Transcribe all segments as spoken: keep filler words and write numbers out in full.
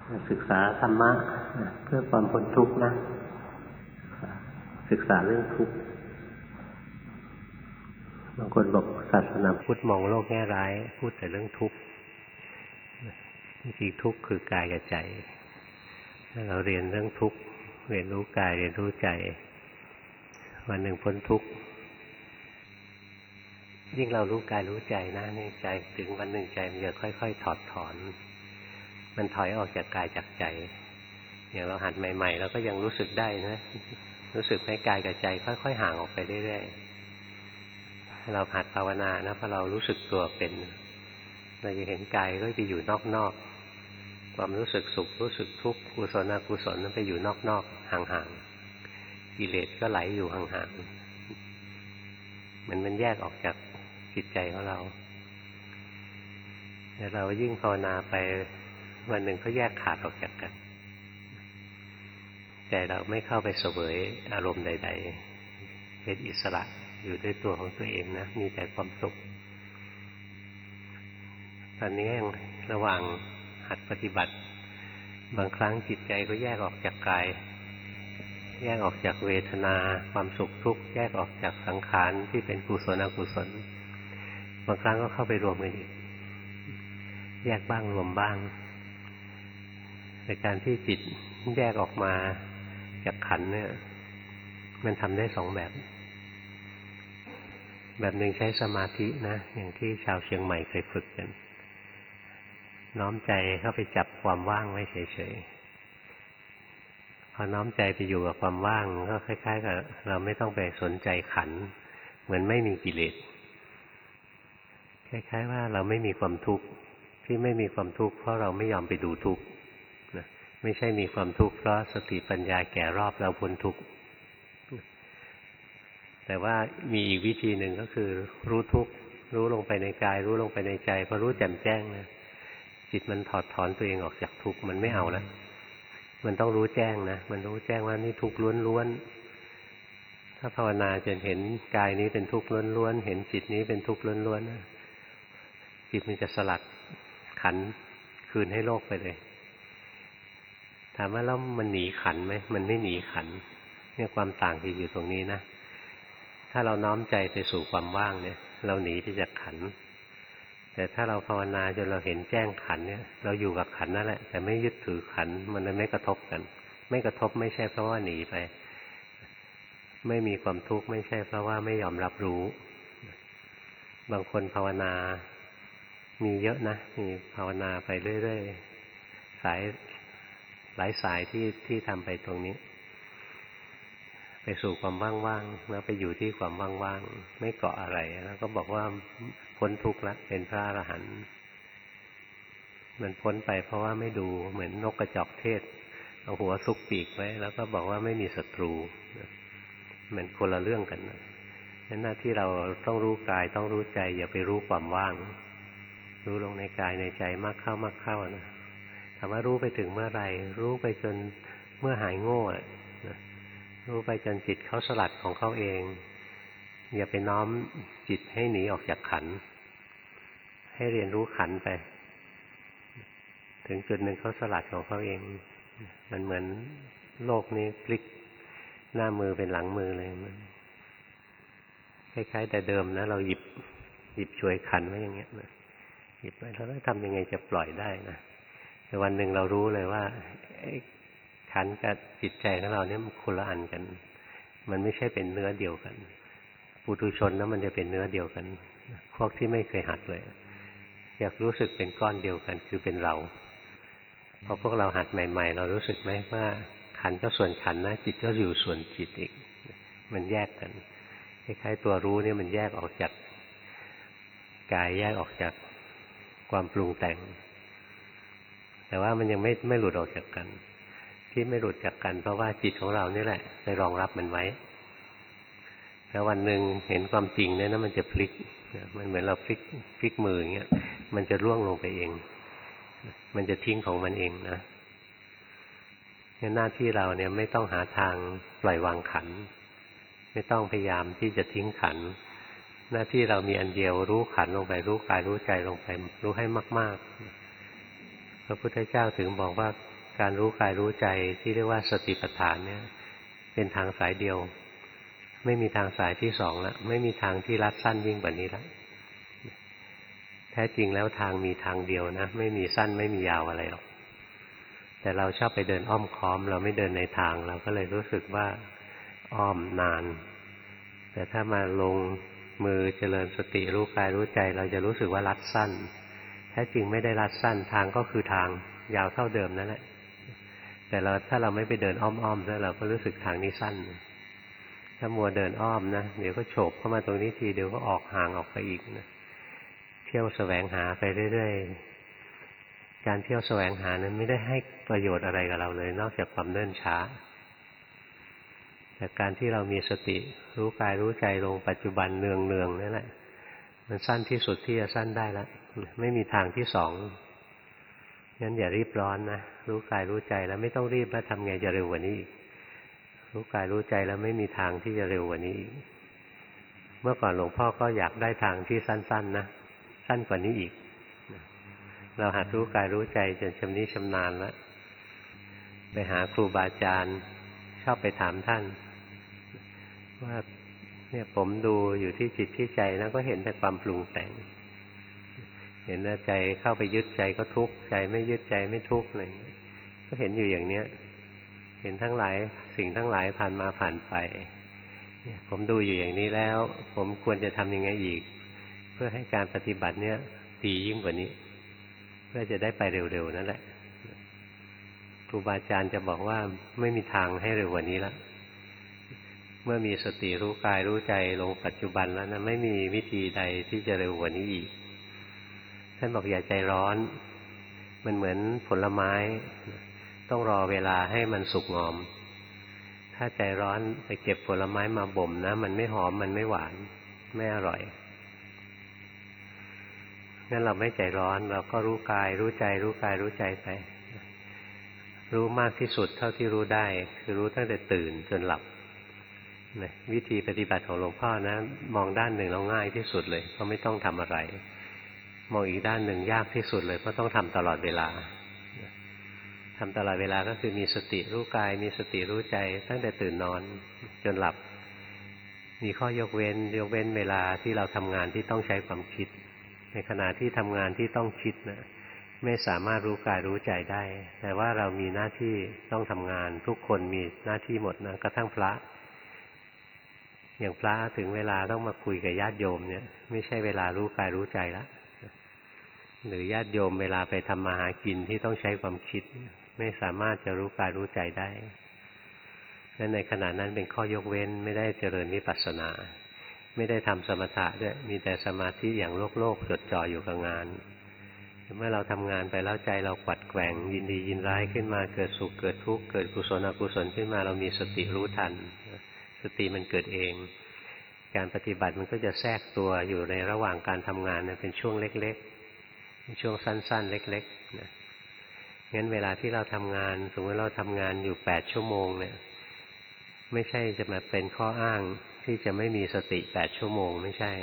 ศึกษาธรรมะเพื่อความพ้นทุกข์นะศึกษาเรื่องทุกข์บางคนบอกศาสนาพุทธมองโลกแง่ร้ายพูดแต่เรื่องทุกข์จริงๆทุกข์คือกายกับใจถ้าเราเรียนเรื่องทุกข์เรียนรู้กายเรียนรู้ใจวันหนึ่งพ้นทุกข์ยิ่งเรารู้กายรู้ใจนะในใจถึงวันหนึ่งใจมันจะค่อยๆถอดถอนมันถอยออกจากกายจากใจอย่างเราหัดใหม่ๆเราก็ยังรู้สึกได้นะรู้สึกให้กายกับใจค่อยๆห่างออกไปเรื่อยๆเราหัดภาวนานะพอเรารู้สึกตัวเป็นเราจะเห็นกายก็ไปอยู่นอกๆความรู้สึกสุขรู้สึกทุกข์กุศลอกุศลนั้นไปอยู่นอกๆห่างๆกิเลสก็ไหลอยู่ห่างๆมันมันแยกออกจากจิตใจของเราแต่เรายิ่งภาวนาไปวันหนึ่งก็แยกขาดออกจากกันใจเราไม่เข้าไปเสวยอารมณ์ใดๆเป็นอิสระอยู่ด้วยตัวของตัวเองนะมีแต่ความสุขตอนนี้ยังระหว่างหัดปฏิบัติบางครั้งจิตใจก็แยกออกจากกายแยกออกจากเวทนาความสุขทุกข์แยกออกจากสังขารที่เป็นกุศลอกุศลบางครั้งก็เข้าไปรวมกันอีกแยกบ้างรวมบ้างในการที่จิตแยกออกมาจากขันธ์เนี่ยมันทำได้สองแบบแบบหนึ่งใช้สมาธินะอย่างที่ชาวเชียงใหม่เคยฝึกกันน้อมใจเข้าไปจับความว่างไว้เฉยๆพอน้อมใจไปอยู่กับความว่างก็คล้ายๆกับเราไม่ต้องไปสนใจขันธ์เหมือนไม่มีกิเลสคล้ายๆว่าเราไม่มีความทุกข์ที่ไม่มีความทุกข์เพราะเราไม่ยอมไปดูทุกข์นะไม่ใช่มีความทุกข์เพราะสติปัญญาแก่รอบเราพ้นทุกข์แต่ว่ามีอีกวิธีหนึ่งก็คือรู้ทุกข์รู้ลงไปในกายรู้ลงไปในใจพอรู้แจ่มแจ้งนะจิตมันถอดถอนตัวเองออกจากทุกข์มันไม่เอาแล้วมันต้องรู้แจ้งนะมันรู้แจ้งว่านี่ทุกข์ล้วนๆถ้าภาวนาจนเห็นกายนี้เป็นทุกข์ล้วนๆเห็นจิตนี้เป็นทุกข์ล้วนๆนะจิตมันจะสลัดขันธ์คืนให้โลกไปเลยถามว่าแล้วมันหนีขันธ์ไหมมันไม่หนีขันธ์เนี่ยความต่างที่อยู่ตรงนี้นะถ้าเราน้อมใจไปสู่ความว่างเนี่ยเราหนีไปจากขันธ์แต่ถ้าเราภาวนาจนเราเห็นแจ้งขันธ์เนี่ยเราอยู่กับขันธ์นั่นแหละแต่ไม่ยึดถือขันธ์มันเลยไม่กระทบกันไม่กระทบไม่ใช่เพราะว่าหนีไปไม่มีความทุกข์ไม่ใช่เพราะว่าไม่ยอมรับรู้บางคนภาวนามีเยอะนะมีภาวนาไปเรื่อยๆสายหลายสายที่ที่ทำไปตรงนี้ไปสู่ความว่างๆแล้วไปอยู่ที่ความว่างๆไม่เกาะอะไรแล้วก็บอกว่าพ้นทุกข์แล้วเป็นพระอรหันต์มันพ้นไปเพราะว่าไม่ดูเหมือนนกกระจอกเทศเอาหัวซุกปีกไว้แล้วก็บอกว่าไม่มีศัตรูมันคนละเรื่องกันนะงั้นหน้าที่เราต้องรู้กายต้องรู้ใจอย่าไปรู้ความว่างรู้ลงในกายในใจมากเข้ามากเข้านะถามว่ารู้ไปถึงเมื่อไรรู้ไปจนเมื่อหายโง่นะรู้ไปจนจิตเขาสลัดของเขาเองอย่าไปน้อมจิตให้หนีออกจากขันธ์ให้เรียนรู้ขันธ์ไปถึงจุดหนึ่งเขาสลัดของเขาเองมันเหมือนโลกนี้พลิกหน้ามือเป็นหลังมือเลยมันคล้ายๆแต่เดิมนะเราหยิบหยิบช่วยขันธ์ไว้อย่างเงี้ยนะหยิบไว้แล้วทำยังไงจะปล่อยได้นะแต่วันหนึ่งเรารู้เลยว่าขันธ์กับจิตใจของเราเนี่ยมันคนละอันกันมันไม่ใช่เป็นเนื้อเดียวกันปุถุชนนะมันจะเป็นเนื้อเดียวกันพวกที่ไม่เคยหัดเลยอยากรู้สึกเป็นก้อนเดียวกันคือเป็นเราพอพวกเราหัดใหม่ๆเรารู้สึกไหมว่าขันธ์ก็ส่วนขันธ์นะจิตก็อยู่ส่วนจิตอีกมันแยกกันคล้ายๆตัวรู้เนี่ยมันแยกออกจากกายแยกออกจากความปรุงแต่งแต่ว่ามันยังไม่ไม่หลุดออกจากกันที่ไม่หลุดจากกันเพราะว่าจิตของเรานี่แหละไปรองรับมันไว้แล้ววันหนึ่งเห็นความจริงเนี่ยนะมันจะพลิกมันเหมือนเราพลิกพลิกมืออย่างเงี้ยมันจะร่วงลงไปเองมันจะทิ้งของมันเองนะงั้นหน้าที่เราเนี่ยไม่ต้องหาทางปล่อยวางขันธ์ไม่ต้องพยายามที่จะทิ้งขันธ์หน้าที่เรามีอันเดียวรู้ขันธ์ลงไปรู้กายรู้ใจลงไปรู้ให้มากๆพระพุทธเจ้าถึงบอกว่าการรู้กายรู้ใจที่เรียกว่าสติปัฏฐานเนี่ยเป็นทางสายเดียวไม่มีทางสายที่สองแล้วไม่มีทางที่ลัดสั้นยิ่งกว่านี้แล้วแท้จริงแล้วทางมีทางเดียวนะไม่มีสั้นไม่มียาวอะไรหรอกแต่เราชอบไปเดินอ้อมค้อมเราไม่เดินในทางเราก็เลยรู้สึกว่าอ้อมนานแต่ถ้ามาลงมือเจริญสติรู้กายรู้ใจเราจะรู้สึกว่าลัดสั้นแท้จริงไม่ได้ลัดสั้นทางก็คือทางยาวเท่าเดิมนั่นแหละแต่เราถ้าเราไม่ไปเดินอ้อมๆแล้วเราก็รู้สึกทางนี้สั้นถ้ามัวเดินอ้อมนะเดี๋ยวก็โฉบเข้ามาตรงนี้ทีเดี๋ยวก็ออกห่างออกไปอีกนะเที่ยวแสวงหาไปเรื่อยๆการเที่ยวแสวงหานั้นไม่ได้ให้ประโยชน์อะไรกับเราเลยนอกจากความเนิ่นช้าแต่การที่เรามีสติรู้กายรู้ใจลงปัจจุบันเนืองๆนั่นแหละมันสั้นที่สุดที่จะสั้นได้แล้วไม่มีทางที่สองงั้นอย่ารีบร้อนนะรู้กายรู้ใจแล้วไม่ต้องรีบแล้วทำไงจะเร็วกว่านี้อีกรู้กายรู้ใจแล้วไม่มีทางที่จะเร็วกว่านี้อีกเมื่อก่อนหลวงพ่อก็อยากได้ทางที่สั้นๆนะสั้นกว่านี้อีกเราหัดรู้กายรู้ใจจนชำนิชำนาญแล้วไปหาครูบาอาจารย์ชอบไปถามท่านว่าเนี่ยผมดูอยู่ที่จิตที่ใจแล้วก็เห็นแต่ความปรุงแต่งเห็นว่าใจเข้าไปยึดใจก็ทุกข์ใจไม่ยึดใจไม่ทุกข์อะไรก็เห็นอยู่อย่างเนี้ยเห็นทั้งหลายสิ่งทั้งหลายผ่านมาผ่านไปผมดูอยู่อย่างนี้แล้วผมควรจะทำยังไงอีกเพื่อให้การปฏิบัติเนี้ยดียิ่งกว่านี้เพื่อจะได้ไปเร็วๆนั่นแหละครูบาอาจารย์จะบอกว่าไม่มีทางให้เร็วกว่านี้แล้วเมื่อมีสติรู้กายรู้ใจลงปัจจุบันแล้วนะไม่มีวิธีใดที่จะเร็วกว่านี้อีกท่านบอกอย่าใจร้อนมันเหมือนผลไม้ต้องรอเวลาให้มันสุกงอมถ้าใจร้อนไปเก็บผลไม้มาบ่มนะมันไม่หอมมันไม่หวานไม่อร่อยงั้นเราไม่ใจร้อนเราก็รู้กายรู้ใจรู้กายรู้ใจไปรู้มากที่สุดเท่าที่รู้ได้คือรู้ตั้งแต่ตื่นจนหลับวิธีปฏิบัติของหลวงพ่อนะมองด้านหนึ่งเราง่ายที่สุดเลยเพราะไม่ต้องทำอะไรมองอีกด้านหนึ่งยากที่สุดเลยเพราะต้องทำตลอดเวลาทำตลอดเวลาก็คือมีสติรู้กายมีสติรู้ใจตั้งแต่ตื่นนอนจนหลับมีข้อยกเว้นยกเว้นเวลาที่เราทำงานที่ต้องใช้ความคิดในขณะที่ทำงานที่ต้องคิดนะไม่สามารถรู้กายรู้ใจได้แต่ว่าเรามีหน้าที่ต้องทำงานทุกคนมีหน้าที่หมดนะกระทั่งพระอย่างพระถึงเวลาต้องมาคุยกับญาติโยมเนี่ยไม่ใช่เวลารู้กายรู้ใจแล้วหรือญาติโยมเวลาไปทำมาหากินที่ต้องใช้ความคิดไม่สามารถจะรู้กายรู้ใจได้และในขณะนั้นเป็นข้อยกเว้นไม่ได้เจริญวิปัสสนาไม่ได้ทำสมถะด้วยมีแต่สมาธิอย่างโลกโลกจดจ่ออยู่กับงานเมื่อเราทำงานไปแล้วใจเรากวัดแกว่งยินดียินร้ายขึ้นมาเกิดสุขเกิดทุกข์เกิดกุศลอกุศลขึ้นมาเรามีสติรู้ทันสติมันเกิดเองการปฏิบัติมันก็จะแทรกตัวอยู่ในระหว่างการทำงานเป็นช่วงเล็กๆช่วงสั้นๆเล็กๆนะงั้นเวลาที่เราทำงานสมมติเราทำงานอยู่แปดชั่วโมงเนี่ยไม่ใช่จะมาเป็นข้ออ้างที่จะไม่มีสติแปดชั่วโมงไม่ใช่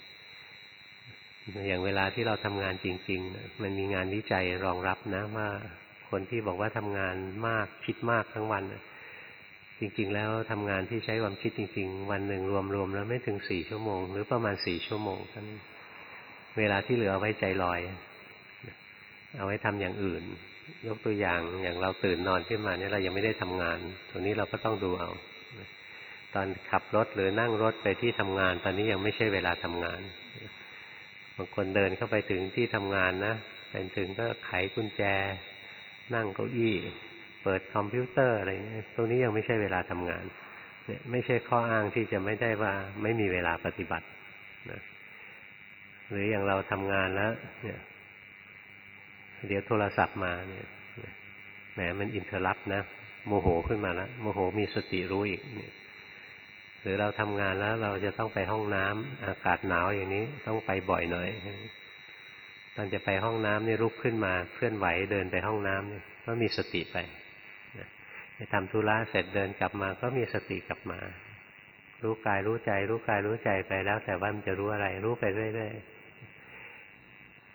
อย่างเวลาที่เราทำงานจริงๆมันมีงานวิจัยรองรับนะว่าคนที่บอกว่าทำงานมากคิดมากทั้งวันจริงๆแล้วทำงานที่ใช้ความคิดจริงๆวันหนึ่งรวมๆแล้วไม่ถึงสี่ชั่วโมงหรือประมาณสี่ชั่วโมงเท่านั้นเวลาที่เหลือเอาไว้ใจลอยเอาไว้ทำอย่างอื่นยกตัวอย่างอย่างเราตื่นนอนขึ้นมาเนี่ยเรายังไม่ได้ทำงานตรงนี้เราก็ต้องดูเอาตอนขับรถหรือนั่งรถไปที่ทำงานตอนนี้ยังไม่ใช่เวลาทำงานบางคนเดินเข้าไปถึงที่ทำงานนะไปถึงก็ไขกุญแจนั่งเก้าอี้เปิดคอมพิวเตอร์อะไรเงี้ยตรงนี้ยังไม่ใช่เวลาทำงานเนี่ยไม่ใช่ข้ออ้างที่จะไม่ได้ว่าไม่มีเวลาปฏิบัตินะหรืออย่างเราทำงานแล้วเนี่ยเดี๋ยวโทรศัพท์มาเนี่ยแหมมันอินเทอร์รัปนะโมโหขึ้นมาแล้วโมโหมีสติรู้อีกเนี่ยหรือเราทำงานแล้วเราจะต้องไปห้องน้ำอากาศหนาวอย่างนี้ต้องไปบ่อยหน่อยตอนจะไปห้องน้ำนี่ลุกขึ้นมาเคลื่อนไหวเดินไปห้องน้ำเนี่ยก็มีสติไปไปทำธุระเสร็จเดินกลับมาก็มีสติกลับมารู้กายรู้ใจรู้กายรู้ใจไปแล้วแต่ว่ามันจะรู้อะไรรู้ไปเรื่อยๆ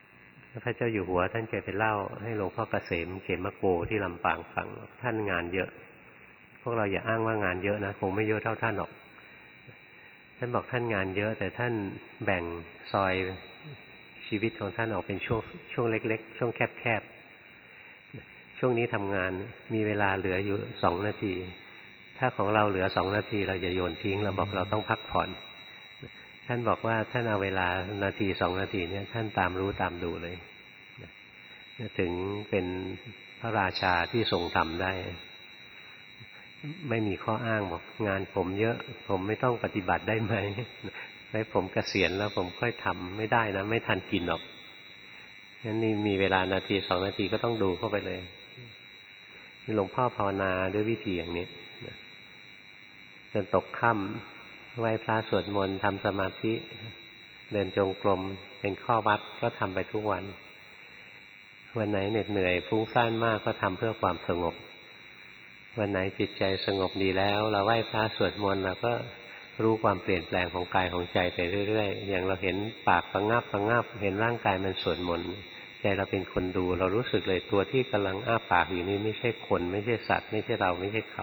พระเจ้าอยู่หัวท่านเคยไปเล่าให้หลวงพ่อเกษมเขมโกที่ลำปางฟังท่านงานเยอะพวกเราอย่าอ้างว่างานเยอะนะคงไม่เยอะเท่าท่านหรอกท่านบอกท่านงานเยอะแต่ท่านแบ่งซอยชีวิตของท่านออกเป็นช่วงช่วงเล็กๆช่วงแคบๆช่วงนี้ทำงานมีเวลาเหลืออยู่สองนาทีถ้าของเราเหลือสองนาทีเราจะโยนทิ้งเราบอกเราต้องพักผ่อนท่านบอกว่าท่านเอาเวลานาทีสองนาทีเนี่ยท่านตามรู้ตามดูเลยถึงเป็นพระราชาที่ทรงทำได้ไม่มีข้ออ้างบอกงานผมเยอะผมไม่ต้องปฏิบัติได้ไหมไว้ผมเกษียณแล้วผมค่อยทำไม่ได้นะไม่ทันกินหรอกงั้นนี่มีเวลานาทีสองนาทีก็ต้องดูเข้าไปเลยหลวงพ่อภาวนาด้วยวิธีอย่างนี้จนตกค่ำไหว้พระสวดมนต์ทำสมาธิเดินจงกรมเป็นข้อวัดก็ทำไปทุกวันวันไหนเหน็ดเหนื่อยฟุ้งซ่านมากก็ทำเพื่อความสงบวันไหนจิตใจสงบดีแล้วเราไหว้พระสวดมนต์เราก็รู้ความเปลี่ยนแปลงของกายของใจไปเรื่อยๆอย่างเราเห็นปากประงับประงับเห็นร่างกายมันสวดมนต์ใจเราเป็นคนดูเรารู้สึกเลยตัวที่กำลังอ้าปากอยู่นี้ไม่ใช่คนไม่ใช่สัตว์ไม่ใช่เราไม่ใช่เขา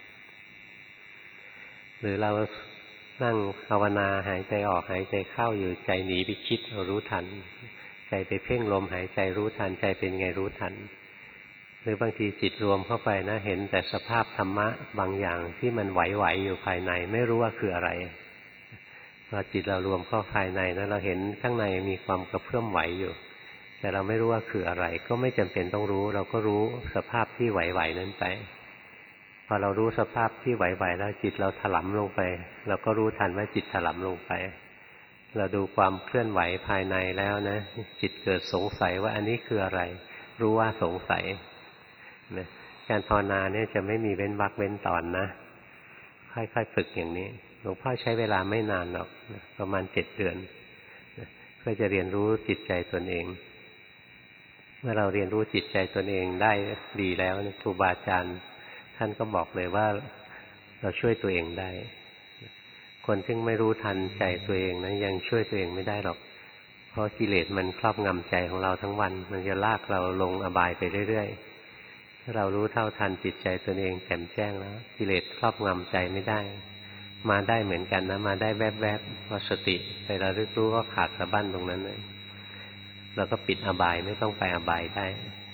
หรือเรานั่งภาวนาหายใจออกหายใจเข้าอยู่ใจหนีไปคิดเรารู้ทันใจไปเพ่งลมหายใจรู้ทันใจเป็นไงรู้ทันหรือบางทีจิตรวมเข้าไปนะเห็นแต่สภาพธรรมะบางอย่างที่มันไหวๆอยู่ภายในไม่รู้ว่าคืออะไรพอจิตเรารวมเข้าภายในนะเราเห็นข้างในมีความกระเพื่อมไหวอยู่แต่เราไม่รู้ว่าคืออะไรก็ไม่จำเป็นต้องรู้เราก็รู้สภาพที่ไหวๆนั้นไปพอเรารู้สภาพที่ไหวๆแล้วจิตเราถลำลงไปเราก็รู้ทันว่าจิตถลำลงไปเราดูความเคลื่อนไหวภายในแล้วนะจิตเกิดสงสัยว่าอันนี้คืออะไรรู้ว่าสงสัยนะการภาวนาเนี่ยจะไม่มีเว้นวรรคเว้นตอนนะค่อยๆฝึกอย่างนี้หลวงพ่อใช้เวลาไม่นานหรอกนะประมาณเจ็ดเดือนนะเพื่อจะเรียนรู้จิตใจตนเองเมื่อเราเรียนรู้จิตใจตนเองได้ดีแล้วครูบาอาจารย์ท่านก็บอกเลยว่าเราช่วยตัวเองได้คนที่ไม่รู้ทันใจตัวเองนะยังช่วยตัวเองไม่ได้หรอกเพราะกิเลสมันครอบงำใจของเราทั้งวันมันจะลากเราลงอบายไปเรื่อยๆถ้าเรารู้เท่าทันจิตใจตัวเองแจ่มแจ้งแล้วกิเลสครอบงำใจไม่ได้มาได้เหมือนกันนะมาได้แวบๆพอสติไประลึกรู้ก็ขาดสะบั้นตรงนั้นเลยเราก็ปิดอบายไม่ต้องไปอบายได้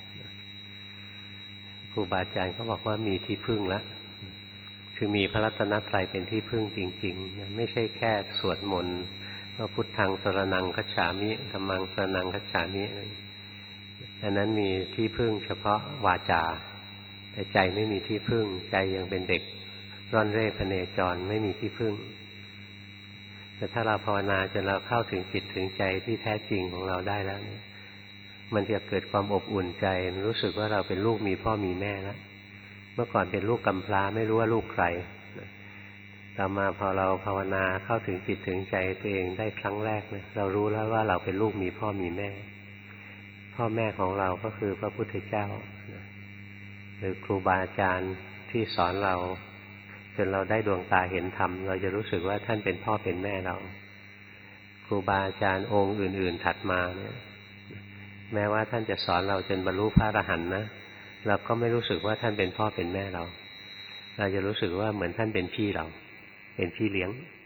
ครูบาอาจารย์เขาบอกว่ามีที่พึ่งแล้วคือมีพระรัตนตรัยเป็นที่พึ่งจริงๆไม่ใช่แค่สวดมนต์ว่าพุทธังสรณังคัจฉามิธัมมังสรณังคัจฉามิอันนั้นมีที่พึ่งเฉพาะวาจาแต่ใจไม่มีที่พึ่งใจยังเป็นเด็กร่อนเร่พเนจรไม่มีที่พึ่งแต่ถ้าเราภาวนาจนเราเข้าถึงจิตถึงใจที่แท้จริงของเราได้แล้วเนี่ยมันจะเกิดความอบอุ่นใจรู้สึกว่าเราเป็นลูกมีพ่อมีแม่แล้วเมื่อก่อนเป็นลูกกำพร้าไม่รู้ว่าลูกใครต่อมาพอเราภาวนาเข้าถึงจิตถึงใจตัวเองได้ครั้งแรกเนี่ยเรารู้แล้วว่าเราเป็นลูกมีพ่อมีแม่พ่อแม่ของเราก็คือพระพุทธเจ้าหรือครูบาอาจารย์ที่สอนเราจนเราได้ดวงตาเห็นธรรมเราจะรู้สึกว่าท่านเป็นพ่อเป็นแม่เราครูบาอาจารย์องค์อื่นๆถัดมาเนี่ยแม้ว่าท่านจะสอนเราจนบรรลุพระอรหันต์นะเราก็ไม่รู้สึกว่าท่านเป็นพ่อเป็นแม่เราเราจะรู้สึกว่าเหมือนท่านเป็นพี่เราเป็นพี่เลี้ยง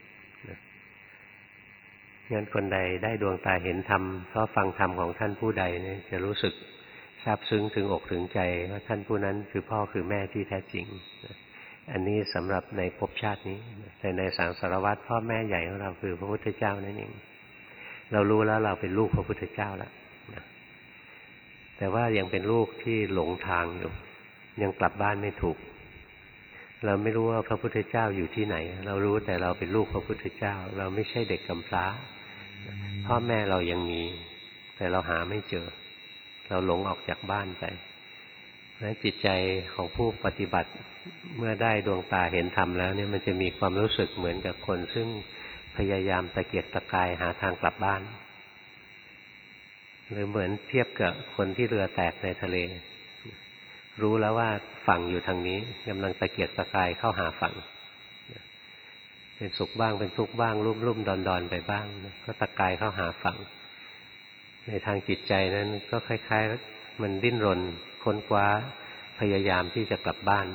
งั้นคนใดได้ดวงตาเห็นธรรมเพราะฟังธรรมของท่านผู้ใดเนี่ยจะรู้สึกซาบซึ้งถึงอกถึงใจว่าท่านผู้นั้นคือพ่อคือแม่ที่แท้จริงอันนี้สำหรับในภพชาตินี้แต่ในสังสารวัฏพ่อแม่ใหญ่ของเราคือพระพุทธเจ้านั่นเองเรารู้แล้วเราเป็นลูกพระพุทธเจ้าแล้วแต่ว่ายังเป็นลูกที่หลงทางอยู่ยังกลับบ้านไม่ถูกเราไม่รู้ว่าพระพุทธเจ้าอยู่ที่ไหนเรารู้แต่เราเป็นลูกพระพุทธเจ้าเราไม่ใช่เด็กกำพร้าพ่อแม่เรายังมีแต่เราหาไม่เจอเราหลงออกจากบ้านไปเพราะฉะนั้นจิตใจของผู้ปฏิบัติเมื่อได้ดวงตาเห็นธรรมแล้วเนี่ยมันจะมีความรู้สึกเหมือนกับคนซึ่งพยายามตะเกียกตะกายหาทางกลับบ้านหรือเหมือนเทียบกับคนที่เรือแตกในทะเลรู้แล้วว่าฝั่งอยู่ทางนี้กำลังตะเกียกตะกายเข้าหาฝั่งเป็นสุขบ้างเป็นทุกข์บ้างรุ่มรุ่มดอนดอนไปบ้างก็ตะกายเข้าหาฝั่งในทางจิตใจนั้นก็คล้ายๆมันดิ้นรนค้นคว้าพยายามที่จะกลับบ้าน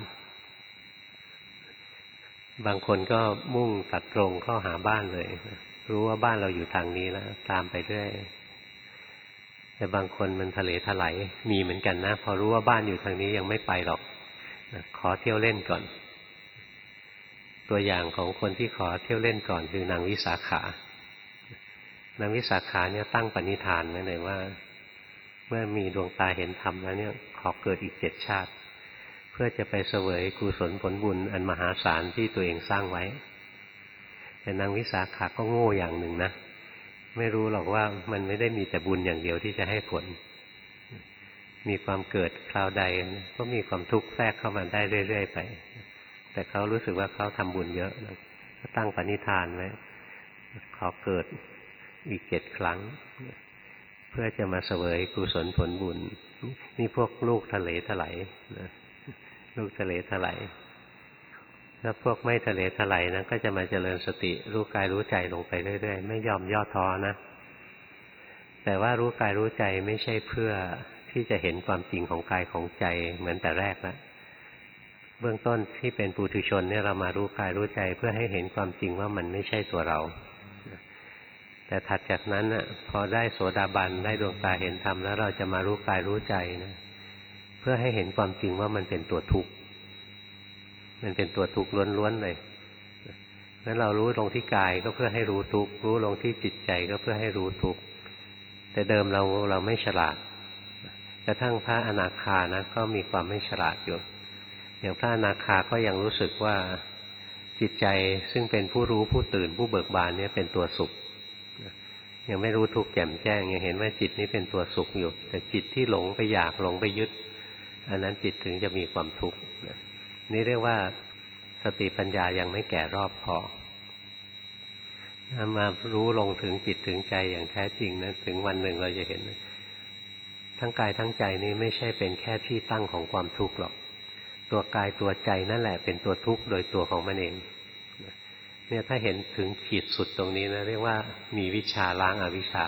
บางคนก็มุ่งตัดตรงเข้าหาบ้านเลยรู้ว่าบ้านเราอยู่ทางนี้แล้วตามไปเรื่อยแต่บางคนมันทะเลถลายมีเหมือนกันนะพอรู้ว่าบ้านอยู่ทางนี้ยังไม่ไปหรอกขอเที่ยวเล่นก่อนตัวอย่างของคนที่ขอเที่ยวเล่นก่อนคือนางวิสาขานางวิสาขาเนี่ยตั้งปณิธานไว้เลยว่าเมื่อมีดวงตาเห็นธรรมแล้วเนี่ยขอเกิดอีกเจ็ดชาติเพื่อจะไปเสวยกุศลผลบุญอันมหาศาลที่ตัวเองสร้างไว้แต่นางวิสาขาก็โง่อย่างหนึ่งนะไม่รู้หรอกว่ามันไม่ได้มีแต่บุญอย่างเดียวที่จะให้ผลมีความเกิดคราวใดก็มีความทุกข์แทรกเข้ามาได้เรื่อยๆไปแต่เขารู้สึกว่าเขาทำบุญเยอะก็ตั้งปณิธานไว้ขอเกิดอีกเจ็ดครั้งเพื่อจะมาเสวยกุศลผลบุญนี่พวกลูกทะเลถลายนะลูกทะเลถลายแล้วพวกไม่ทะเลถลายนะก็จะมาเจริญสติรู้กายรู้ใจลงไปเรื่อยๆไม่ยอมย่อท้อนะแต่ว่ารู้กายรู้ใจไม่ใช่เพื่อที่จะเห็นความจริงของกายของใจเหมือนแต่แรกนะเบื้องต้นที่เป็นปุถุชนเนี่ยเรามารู้กายรู้ใจเพื่อให้เห็นความจริงว่ามันไม่ใช่ตัวเราแต่ถัดจากนั้นน่ะพอได้โสดาบันได้ดวงตาเห็นธรรมแล้วเราจะมารู้กายรู้ใจนะเพื่อให้เห็นความจริงว่ามันเป็นตัวทุกข์มันเป็นตัวทุกข์ล้วนๆเลยงั้นเรารู้ลงที่กายก็เพื่อให้รู้ทุกข์รู้ลงที่จิตใจก็เพื่อให้รู้ทุกข์แต่เดิมเราเราไม่ฉลาดกระทั่งพระอนาคานะก็มีความไม่ฉลาดอยู่อย่างพระอนาคาก็ยังรู้สึกว่าจิตใจซึ่งเป็นผู้รู้ผู้ตื่นผู้เบิกบานเนี่ยเป็นตัวสุขยังไม่รู้ทุกข์แจ่มแจ้งยังเห็นว่าจิตนี้เป็นตัวสุขอยู่แต่จิตที่หลงไปอยากหลงไปยึดอันนั้นจิตถึงจะมีความทุกข์นี่เรียกว่าสติปัญญายังไม่แก่รอบพอถ้ามารู้ลงถึงจิตถึงใจอย่างแท้จริงนะถึงวันหนึ่งเราจะเห็นทั้งกายทั้งใจนี้ไม่ใช่เป็นแค่ที่ตั้งของความทุกข์หรอกตัวกายตัวใจนั่นแหละเป็นตัวทุกข์โดยตัวของมันเองเนี่ยถ้าเห็นถึงขีดสุดตรงนี้นะเรียกว่ามีวิชาล้างอวิชชา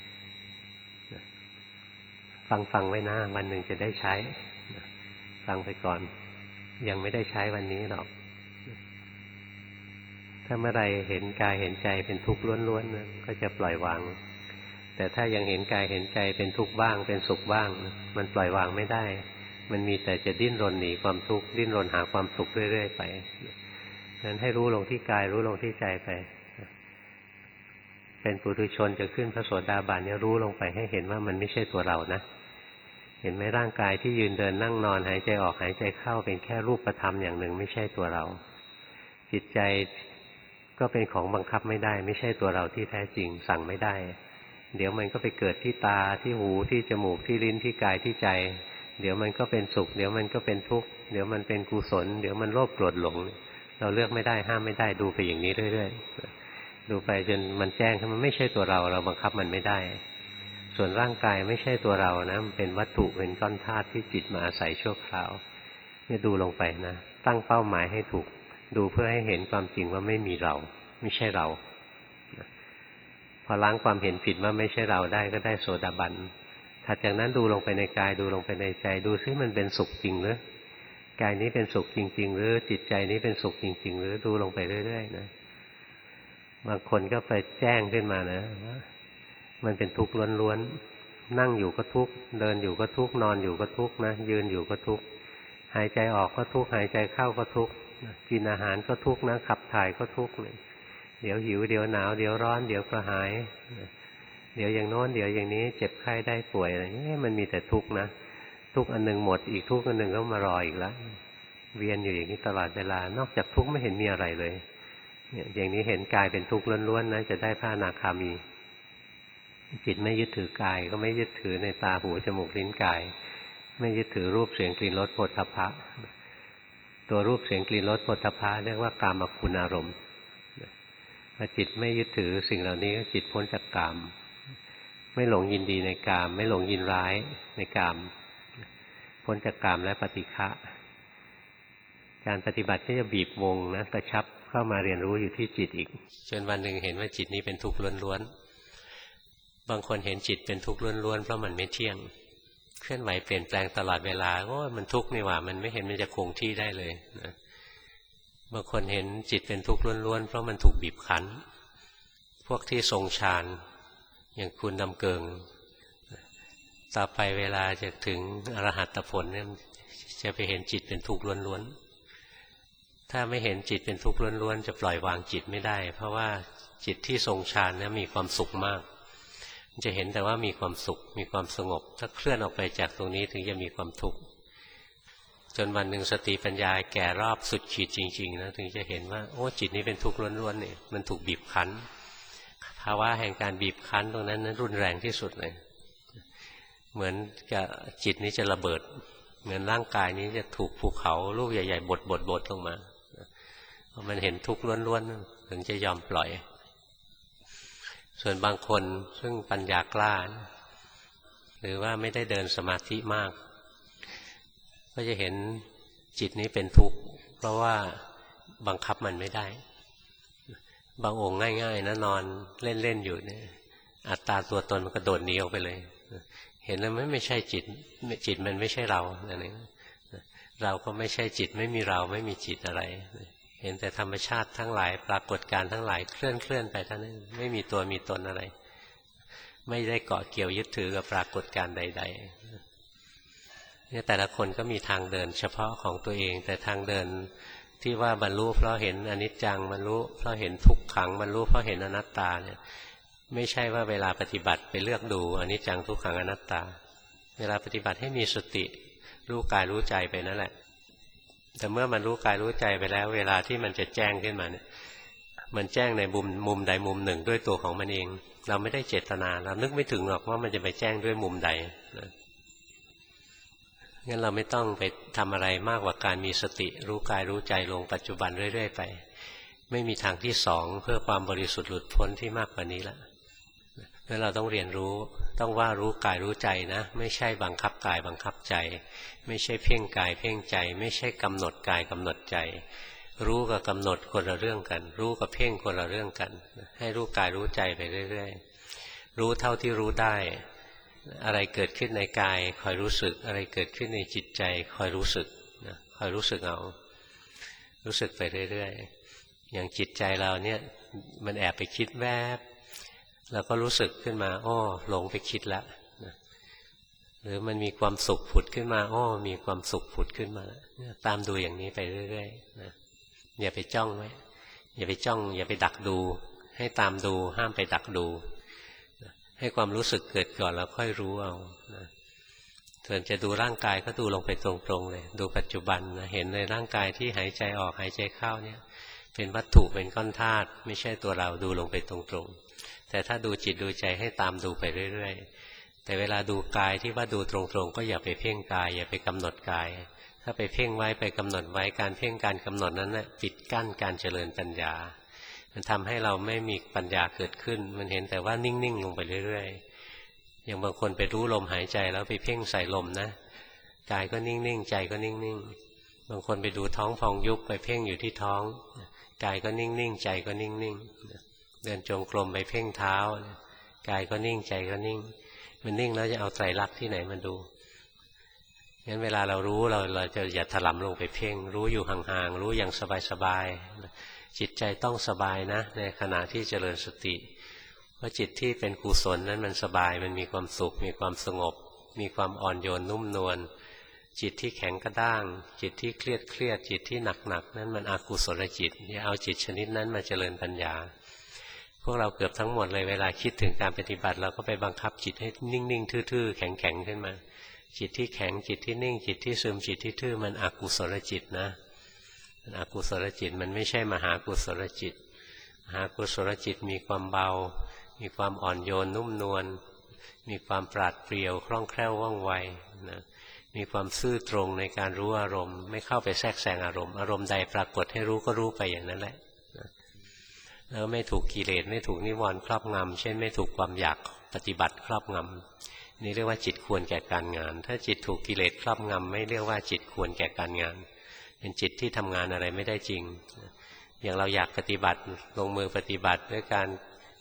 ฟังฟังไว้นะวันหนึ่งจะได้ใช้ฟังไปก่อนยังไม่ได้ใช้วันนี้หรอกถ้าเมื่อไรเห็นกายเห็นใจเป็นทุกข์ล้วนๆนะก็จะปล่อยวางแต่ถ้ายังเห็นกายเห็นใจเป็นทุกข์บ้างเป็นสุขบ้างมันปล่อยวางไม่ได้มันมีแต่จะดิ้นรนหนีความทุกข์ดิ้นรนหาความสุขเรื่อยๆไปนั้นให้รู้ลงที่กายรู้ลงที่ใจไปเป็นปุถุชนจะขึ้นพระโสดาบันเนี่ยรู้ลงไปให้เห็นว่ามันไม่ใช่ตัวเรานะเห็นไหมร่างกายที่ยืนเดินนั่งนอนหายใจออกหายใจเข้าเป็นแค่รูปธรรมอย่างหนึ่งไม่ใช่ตัวเราจิตใจก็เป็นของบังคับไม่ได้ไม่ใช่ตัวเราที่แท้จริงสั่งไม่ได้เดี๋ยวมันก็ไปเกิดที่ตาที่หูที่จมูกที่ลิ้นที่กายที่ใจเดี๋ยวมันก็เป็นสุขเดี๋ยวมันก็เป็นทุกข์เดี๋ยวมันเป็นกุศลเดี๋ยวมันโลภโกรธหลงเราเลือกไม่ได้ห้ามไม่ได้ดูไปอย่างนี้เรื่อยๆดูไปจนมันแจ้งว่ามันไม่ใช่ตัวเราเราบังคับมันไม่ได้ส่วนร่างกายไม่ใช่ตัวเรานะมันเป็นวัตถุเป็นก้อนธาตุที่จิตมาอาศัยชั่วคราวเนี่ยดูลงไปนะตั้งเป้าหมายให้ถูกดูเพื่อให้เห็นความจริงว่าไม่มีเราไม่ใช่เราพอล้างความเห็นผิดว่าไม่ใช่เราได้ก็ได้โสดาบันถัดจากนั้นดูลงไปในกายดูลงไปในใจดูซิมันเป็นสุขจริงหรือกายนี้เป็นสุขจริงๆหรือจิตใจนี้เป็นสุขจริงๆหรือดูลงไปเรื่อยๆนะบางคนก็ไปแจ้งขึ้นมานะว่ามันเป็นทุกข์ล้วนๆนั่งอยู่ก็ทุกข์เดินอยู่ก็ทุกข์นอนอยู่ก็ทุกข์นะยืนอยู่ก็ทุกข์หายใจออกก็ทุกข์หายใจเข้าก็ทุกข์กินอาหารก็ทุกข์นะขับถ่ายก็ทุกข์เลยเดี๋ยวหิวเดี๋ยวหนาวเดี๋ยวร้อนเดี๋ยวกระหายเดี๋ยวอย่างโน้นเดี๋ยวอย่างนี้เจ็บไข้ได้ป่วยอะไรนี่มันมีแต่ทุกข์นะทุกข์อันหนึ่งหมดอีกทุกข์อันหนึ่งก็มารออีกแล้วเวียนอยู่อย่างนี้ตลอดเวลานอกจากทุกข์ไม่เห็นมีอะไรเลยเนี่ยอย่างนี้เห็นกายเป็นทุกข์ล้วนๆนะจะได้พระอนาคามีจิตไม่ยึดถือกายก็ไม่ยึดถือในตาหูจมูกลิ้นกายไม่ยึดถือรูปเสียงกลิ่นรสโผฏฐัพพะตัวรูปเสียงกลิ่นรสโผฏฐัพพะเรียกว่ากามคุณอารมณ์พอจิตไม่ยึดถือสิ่งเหล่านี้จิตพ้นจากกามไม่หลงยินดีในกามไม่หลงยินร้ายในกามพ้นจากกามและปฏิฆะการปฏิบัติที่จะบีบวงนะกระชับเข้ามาเรียนรู้อยู่ที่จิตอีกจนวันหนึ่งเห็นว่าจิตนี้เป็นทุกข์ล้วนบางคนเห็นจิตเป็นทุกข์ล้วนๆเพราะมันไม่เที่ยงเคลื่อนไหวเปลี่ยนแปลงตลอดเวลาโอ้มันทุกข์นี่หว่ามันไม่เห็นมันจะคงที่ได้เลยนะบางคนเห็นจิตเป็นทุกข์ล้วนๆเพราะมันถูกบีบคั้นพวกที่ทรงฌานอย่างคุณดำเกิงต่อไปเวลาจะถึงอรหัตผลเนี่ยจะไปเห็นจิตเป็นทุกข์ล้วนๆถ้าไม่เห็นจิตเป็นทุกข์ล้วนๆจะปล่อยวางจิตไม่ได้เพราะว่าจิตที่ทรงฌานเนี่ยมีความสุขมากจะเห็นแต่ว่ามีความสุขมีความสงบถ้าเคลื่อนออกไปจากตรงนี้ถึงจะมีความทุกข์จนวันหนึ่งสติปัญญาแก่รอบสุดขีดจริงๆนะถึงจะเห็นว่าโอ้จิตนี้เป็นทุกข์ล้วนๆเนี่ยมันถูกบีบคั้นภาวะแห่งการบีบคั้นตรงนั้นนั้นรุนแรงที่สุดเลยเหมือนกับจิตนี้จะระเบิดเหมือนร่างกายนี้จะถูกภูเขาลูกใหญ่ๆบดบดบดลงมาเพราะมันเห็นทุกข์ล้วนๆถึงจะยอมปล่อยส่วนบางคนซึ่งปัญญากล้าหรือว่าไม่ได้เดินสมาธิมากก็จะเห็นจิตนี้เป็นทุกข์เพราะว่าบังคับมันไม่ได้บางองค์ง่ายๆนะนอนเล่นๆอยู่เนี่ยอัตตาตัวตนมันกระโดดหนีออกไปเลยเห็นแล้วไม่ไม่ใช่จิตจิตมันไม่ใช่เรานั่นเองเราก็ไม่ใช่จิตไม่มีเราไม่มีจิตอะไรเห็นแต่ธรรมชาติทั้งหลายปรากฏการทั้งหลายเคลื่อนเคลื่อนไปเท่านั้นไม่มีตัวมีตนอะไรไม่ได้เกาะเกี่ยวยึดถือกับปรากฏการใดๆเนี่ยแต่ละคนก็มีทางเดินเฉพาะของตัวเองแต่ทางเดินที่ว่าบรรลุเพราะเห็นอนิจจังบรรลุเพราะเห็นทุกขังบรรลุเพราะเห็นอนัตตาเนี่ยไม่ใช่ว่าเวลาปฏิบัติไปเลือกดูอนิจจังทุกขังอนัตตาเวลาปฏิบัติให้มีสติรู้กายรู้ใจไปนั่นแหละแต่เมื่อมันรู้กายรู้ใจไปแล้วเวลาที่มันจะแจ้งขึ้นมาเนี่ยมันแจ้งในมุมมุมใดมุมหนึ่งด้วยตัวของมันเองเราไม่ได้เจตนาเรานึกไม่ถึงหรอกว่ามันจะไปแจ้งด้วยมุมใดนะงั้นเราไม่ต้องไปทำอะไรมากกว่าการมีสติรู้กายรู้ใจลงปัจจุบันเรื่อยๆไปไม่มีทางที่สองเพื่อความบริสุทธิ์หลุดพ้นที่มากกว่านี้ละงั้นเราต้องเรียนรู้ต้องว่ารู้กายรู้ใจนะไม่ใช่บังคับกายบังคับใจไม่ใช่เพ่งกายเพ่งใจไม่ใช่กำหนดกายกำหนดใจรู้กับกำหนดคนละเรื่องกันรู้กับเพ่งคนละเรื่องกันให้รู้กายรู้ใจไปเรื่อยๆรู้เท่าที่รู้ได้อะไรเกิดขึ้นในกายคอยรู้สึกอะไรเกิดขึ้นในจิตใจคอยรู้สึกนะคอยรู้สึกเอารู้สึกไปเรื่อยๆอย่างจิตใจเราเนี่ยมันแอบไปคิดแวบแล้วก็รู้สึกขึ้นมาอ้อหลงไปคิดแล้วนะหรือมันมีความสุขผุดขึ้นมาอ้อมีความสุขผุดขึ้นมาตามดูอย่างนี้ไปเรื่อยๆนะอย่าไปจ้องไว้อย่าไปจ้องอย่าไปดักดูให้ตามดูห้ามไปดักดูให้ความรู้สึกเกิดก่อนแล้วค่อยรู้เอานะส่วนจะดูร่างกายก็ดูลงไปตรงๆเลยดูปัจจุบันนะเห็นในร่างกายที่หายใจออกหายใจเข้าเนี่ยเป็นวัตถุเป็นก้อนธาตุไม่ใช่ตัวเราดูลงไปตรงๆแต่ถ้าดูจิตดูใจให้ตามดูไปเรื่อยๆแต่เวลาดูกายที่ว่าดูตรงๆก็อย่าไปเพ่งกายอย่าไปกำหนดกายถ้าไปเพ่งไว้ไปกำหนดไว้การเพ่งการกำหนดนั้นน่ะปิดกั้นการเจริญปัญญามันทำให้เราไม่มีปัญญาเกิดขึ้นมันเห็นแต่ว่านิ่งๆลงไปเรื่อยๆอย่างบางคนไปรู้ลมหายใจแล้วไปเพ่งใส่ลมนะกายก็นิ่งๆใจก็นิ่งๆบางคนไปดูท้องพองยุบไปเพ่งอยู่ที่ท้องกายก็นิ่งๆใจก็นิ่งๆเดินจงกรมไปเพ่งเท้ากายก็นิ่งใจก็นิ่งมันนิ่งแล้วจะเอาไตรลักษณ์ที่ไหนมาดูงั้นเวลาเรารู้เราเราจะอย่าถลำลงไปเพ่งรู้อยู่ห่างๆรู้อย่างสบายๆจิตใจต้องสบายนะในขณะที่เจริญสติเพราะจิตที่เป็นกุศลนั้นมันสบายมันมีความสุขมีความสงบมีความอ่อนโยนนุ่มนวลจิตที่แข็งกระด้างจิตที่เครียดเครียดจิตที่หนักๆนั้นมันอกุศลจิตอย่าเอาจิตชนิดนั้นมาเจริญปัญญาพวกเราเกือบทั้งหมดเลยเวลาคิดถึงการปฏิบัติเราก็ไปบังคับจิตให้นิ่งๆทื่อๆแข็งๆขึ้นมาจิตที่แข็งจิตที่นิ่งจิตที่ซึมจิตที่ทื่อมันอกุศลจิตนะมันอกุศลจิตมันไม่ใช่มหากุศลจิตมหากุศลจิตมีความเบามีความอ่อนโยนนุ่มนวลมีความปราดเปรียวคล่องแคล่วว่องไวนะมีความซื่อตรงในการรู้อารมณ์ไม่เข้าไปแทรกแซงอารมณ์อารมณ์ใดปรากฏให้รู้ก็รู้ไปอย่างนั้นแหละนะแล้วไม่ถูกกิเลสไม่ถูกนิวรณ์ครอบงำเช่นไม่ถูกความอยากปฏิบัติครอบงำนี่เรียกว่าจิตควรแก่การงานถ้าจิตถูกกิเลสครอบงำไม่เรียกว่าจิตควรแก่การงานเป็นจิตที่ทำงานอะไรไม่ได้จริงอย่างเราอยากปฏิบัติลงมือปฏิบัติด้วยการ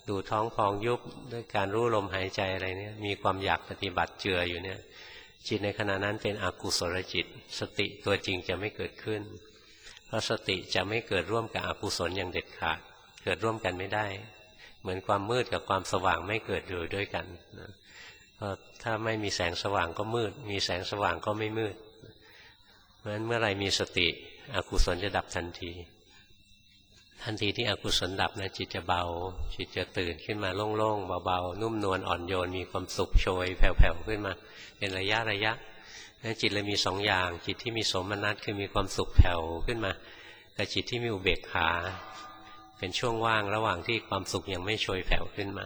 ดูท้องพองยุบด้วยการรู้ลมหายใจอะไรเนี่ยมีความอยากปฏิบัติเจืออยู่เนี่ยจิตในขณะนั้นเป็นอกุศลจิตสติตัวจริงจะไม่เกิดขึ้นเพราะสติจะไม่เกิดร่วมกับอกุศลอย่างเด็ดขาดเกิดร่วมกันไม่ได้เหมือนความมืดกับความสว่างไม่เกิดอยู่ด้วยกันนะเพราะถ้าไม่มีแสงสว่างก็มืดมีแสงสว่างก็ไม่มืดเพราะฉะนั้นเมื่อไรมีสติอกุศลจะดับทันทีทันทีที่อกุศลดับนะจิตจะเบาจิตจะตื่นขึ้นมาโล่งๆเบาๆนุ่มนวลอ่อนโยนมีความสุขโชยแผ่วๆขึ้นมาเป็นระยะระยะนั้นจิตเลยมีสองอย่างจิตที่มีโสมนัสคือมีความสุขแผ่วขึ้นมากับจิตที่มีอุเบกขาเป็นช่วงว่างระหว่างที่ความสุขยังไม่โชยแผ่วขึ้นมา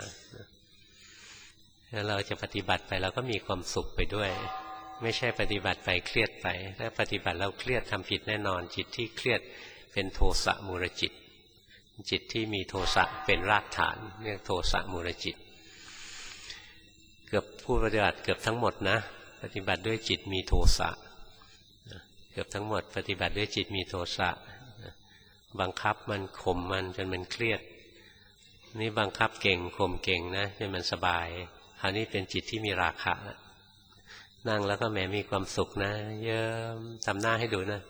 แล้วเราจะปฏิบัติไปเราก็มีความสุขไปด้วยไม่ใช่ปฏิบัติไปเครียดไปถ้าปฏิบัติแล้วเครียดทำผิดแน่นอนจิตที่เครียดเป็นโทสะมูลจิตจิตที่มีโทสะเป็นรากฐานเรียกโทสะมูลจิตเกือบผู้ปฏิบัติเกือบทั้งหมดนะปฏิบัติด้วยจิตมีโทสะเกือบทั้งหมดปฏิบัติด้วยจิตมีโทสะบังคับมันข่มมันจนมันเครียดนี่บังคับเก่งข่มเก่งนะจนมันสบายคราวนี้เป็นจิตที่มีราคะนั่งแล้วก็แหมมีความสุขนะเยิ้มทำหน้าให้ดูนะ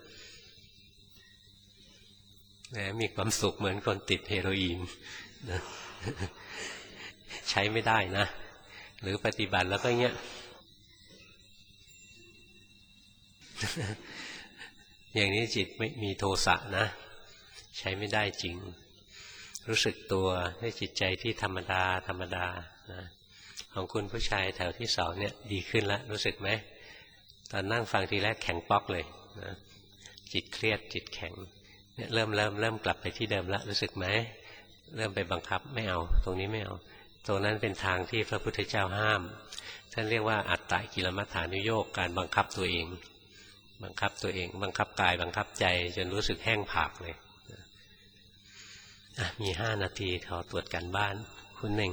แหมมีความสุขเหมือนคนติดเฮโรอีนนะใช้ไม่ได้นะหรือปฏิบัติแล้วก็เงี้ยอย่างนี้จิตไม่มีโทสะนะใช้ไม่ได้จริงรู้สึกตัวให้จิตใจที่ธรรมดาธรรมดานะของคุณผู้ชายแถวที่สองเนี่ยดีขึ้นแล้วรู้สึกไหมตอนนั่งฟังทีแรกแข็งป๊อกเลยนะจิตเครียดจิตแข็งเนี่ยเริ่มเริ่มเริ่มกลับไปที่เดิมแล้วรู้สึกไหมเริ่มไปบังคับไม่เอาตรงนี้ไม่เอาตรงนั้นเป็นทางที่พระพุทธเจ้าห้ามท่านเรียกว่าอัตตกิลมัฏฐานุโยคการบังคับตัวเองบังคับตัวเองบังคับกายบังคับใจจนรู้สึกแห้งผากเลยมีห้านาทีขอตรวจการบ้านคุณหนึ่ง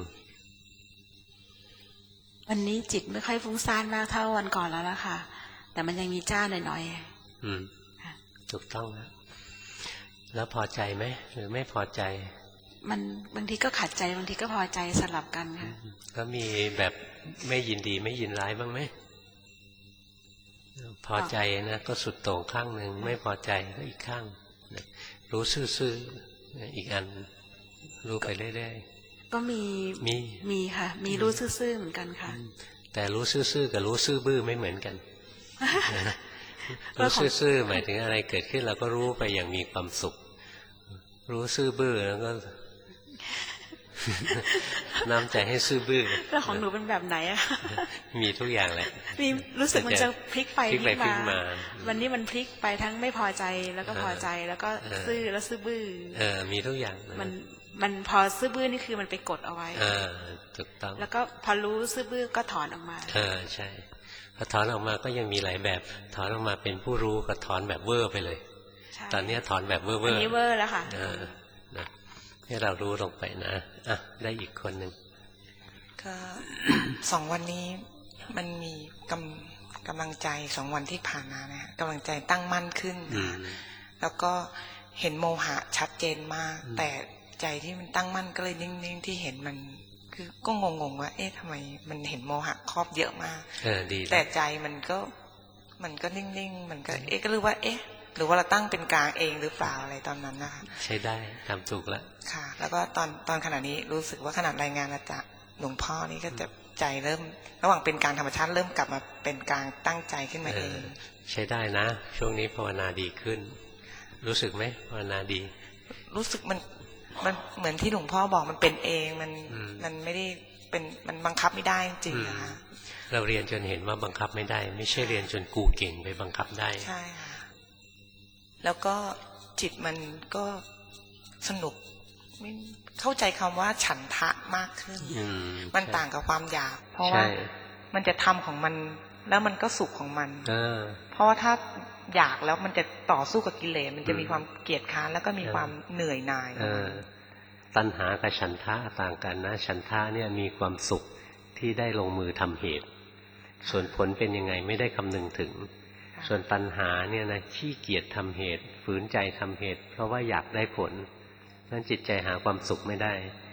วันนี้จิตไม่ค่อยฟุ้งซ่านมากเท่าวันก่อนแล้วล่ะค่ะแต่มันยังมีจ้าหน่อยๆอืมถูกต้องนะแล้วพอใจไหมหรือไม่พอใจมันบางทีก็ขัดใจบางทีก็พอใจสลับกันค่ะก็มีแบบไม่ยินดีไม่ยินร้ายบ้างไหมพอใจนะก็สุดโต่งข้างหนึ่งไม่พอใจก็อีกข้างรู้ซื่อๆอีกอันรู้ไปเรื่อยๆก็มีมีมีค่ะมีรู้ซื่อๆเหมือนกันค่ะแต่รู้ซื่อๆกับรู้ซื่อบื้อไม่เหมือนกันรู้ซื่อๆหมายถึงอะไรเกิดขึ้นเราก็รู้ไปอย่างมีความสุขรู้ซื่อบื้อแล้วก็น้ำใจให้ซื่อบื้อแล้วของหนูเป็นแบบไหนอะมีทุกอย่างแหละมีรู้สึกมันจะพลิกไปพลิกมาวันนี้มันพลิกไปทั้งไม่พอใจแล้วก็พอใจแล้วก็ซื่อแล้วซื่อบื้อเออมีทุกอย่างมันมันพอซื่อบื้อนี่คือมันไปกดเอาไว้เออถูกต้องแล้วก็พอรู้ซื่อบื้อก็ถอนออกมาเออใช่พอถอนออกมาก็ยังมีหลายแบบถอนออกมาเป็นผู้รู้ก็ถอนแบบเวอร์ไปเลยตอนนี้ถอนแบบเวอร์เวอร์อันนี้เวอร์แล้วค่ะนะให้เรารู้ลงไปนะอ่ะได้อีกคนหนึ่งก็สองวันนี้มันมีกำกำลังใจสองวันที่ผ่านมานะกำลังใจตั้งมั่นขึ้นนะแล้วก็เห็นโมหะชัดเจนมากแต่ใจที่มันตั้งมั่นก็เลยนิ่งๆที่เห็นมันคือก็งงๆว่าเอ๊ะทำไมมันเห็นโมหะครอบเยอะมากเออดีแต่ใจมันก็มันก็นิ่งๆมันก็เอ๊ะก็รู้ว่าเอ๊ะหรือว่าเราตั้งเป็นกลางเองหรือเปล่าอะไรตอนนั้นนะคะใช้ได้ทำถูกแล้วค่ะแล้วก็ตอนตอนขณะนี้รู้สึกว่าขนาดรายงานอาจารย์หลวงพ่อนี่ก็จะใจเริ่มระหว่างเป็นกลางธรรมชาติเริ่มกลับมาเป็นกลางตั้งใจขึ้นมาเองใช้ได้นะช่วงนี้ภาวนาดีขึ้นรู้สึกไหมภาวนาดีรู้สึกมันมันเหมือนที่หลวงพ่อบอกมันเป็นเองมันมันไม่ได้เป็นมันบังคับไม่ได้จริงๆนะคะเราเรียนจนเห็นว่าบังคับไม่ได้ไม่ใช่เรียนจนกูเก่งไปบังคับได้ใช่ค่ะแล้วก็จิตมันก็สนุกไม่เข้าใจคำว่าฉันทะมากขึ้นมันต่างกับความอยากเพราะว่ามันจะทำของมันแล้วมันก็สุขของมันเพราะว่าถ้าอยากแล้วมันจะต่อสู้กับกิเลสมันจะมีความเกลียดค้านแล้วก็มีความเหนื่อยหน่ายตัณหากับฉันทะต่างกันนะฉันทะเนี่ยมีความสุขที่ได้ลงมือทำเหตุส่วนผลเป็นยังไงไม่ได้คำนึงถึงส่วนตัณหาเนี่ยนะขี้เกียจทำเหตุฝืนใจทำเหตุเพราะว่าอยากได้ผลนั้นจิตใจหาความสุขไม่ได้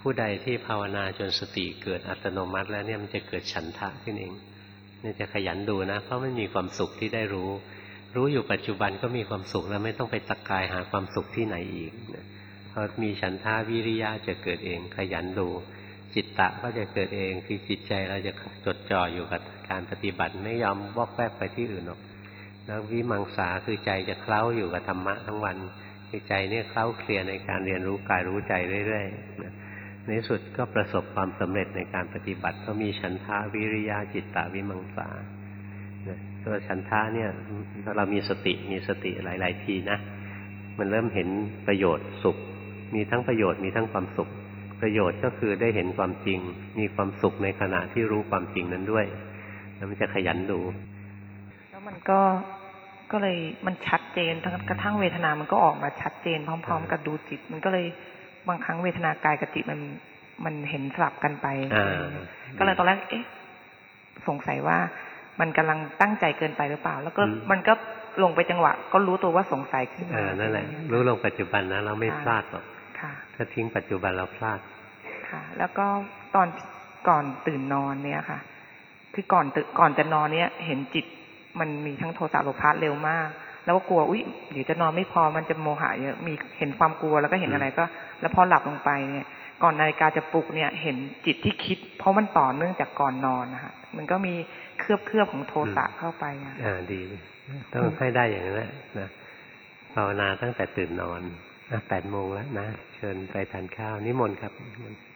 ผู้ใดที่ภาวนาจนสติเกิดอัตโนมัติแล้วเนี่ยมันจะเกิดฉันทะขึ้นเองนี่จะขยันดูนะเพราะมันมีความสุขที่ได้รู้รู้อยู่ปัจจุบันก็มีความสุขแล้วไม่ต้องไปตะกายหาความสุขที่ไหนอีกนะพอมีฉันทะวิริยะจะเกิดเองขยันดูจิตตะก็จะเกิดเองคือจิตใจเราจะจดจ่ออยู่กับการปฏิบัติไม่ยอมวอกแวกไปที่อื่นหรอกแล้ววิมังสาคือใจจะเคล้าอยู่กับธรรมะทั้งวันใจเนี่ยเคล้าเคลียในการเรียนรู้กายรู้ใจเรื่อยๆในที่สุดก็ประสบความสำเร็จในการปฏิบัติก็มีฉันทะวิริยะจิตตะวิมังสาตัวฉันทะเนี่ยถ้าเรามีสติมีสติหลายๆทีนะมันเริ่มเห็นประโยชน์สุขมีทั้งประโยชน์มีทั้งความสุขประโยชน์ก็คือได้เห็นความจริงมีความสุขในขณะที่รู้ความจริงนั้นด้วยแล้วมันจะขยันดูแล้วมันก็ก็เลยมันชัดเจนทั้งกระทั่งเวทนามันก็ออกมาชัดเจนพร้อมๆกับดูจิตมันก็เลยบางครั้งเวทนากายกับจิตมันมันเห็นสลับกันไปก็เลยตอนแรกเอ๊ะสงสัยว่ามันกำลังตั้งใจเกินไปหรือเปล่าแล้วก็มันก็ลงไปจังหวะก็รู้ตัวว่าสงสัยขึ้นมานั่นแหละรู้ลงปัจจุบันนะเราไม่พลาดหรอกถ้าทิ้งปัจจุบันเราพลาดค่ะแล้วก็ตอนก่อนตื่นนอนเนี่ยค่ะคือก่อนตื่นก่อนจะนอนเนี่ยเห็นจิตมันมีทั้งโทสะโลภะเร็วมากแล้วก็กลัวอุ๊ยเดี๋ยวจะนอนไม่พอมันจะโมหะเยอะมีเห็นความกลัวแล้วก็เห็นอะไรก็แล้วพอหลับลงไปเนี่ยก่อนนาฬิกาจะปลุกเนี่ยเห็นจิตที่คิดเพราะมันต่อเนื่องจากก่อนนอนนะคะมันก็มีเคลือบเคลือบของโทสะเข้าไปอ่าดีต้องให้ได้อย่างนั้นนะภาวนาตั้งแต่ตื่นนอนแปดโมงแล้วนะเชิญไปทานข้าวนิมนต์ครับ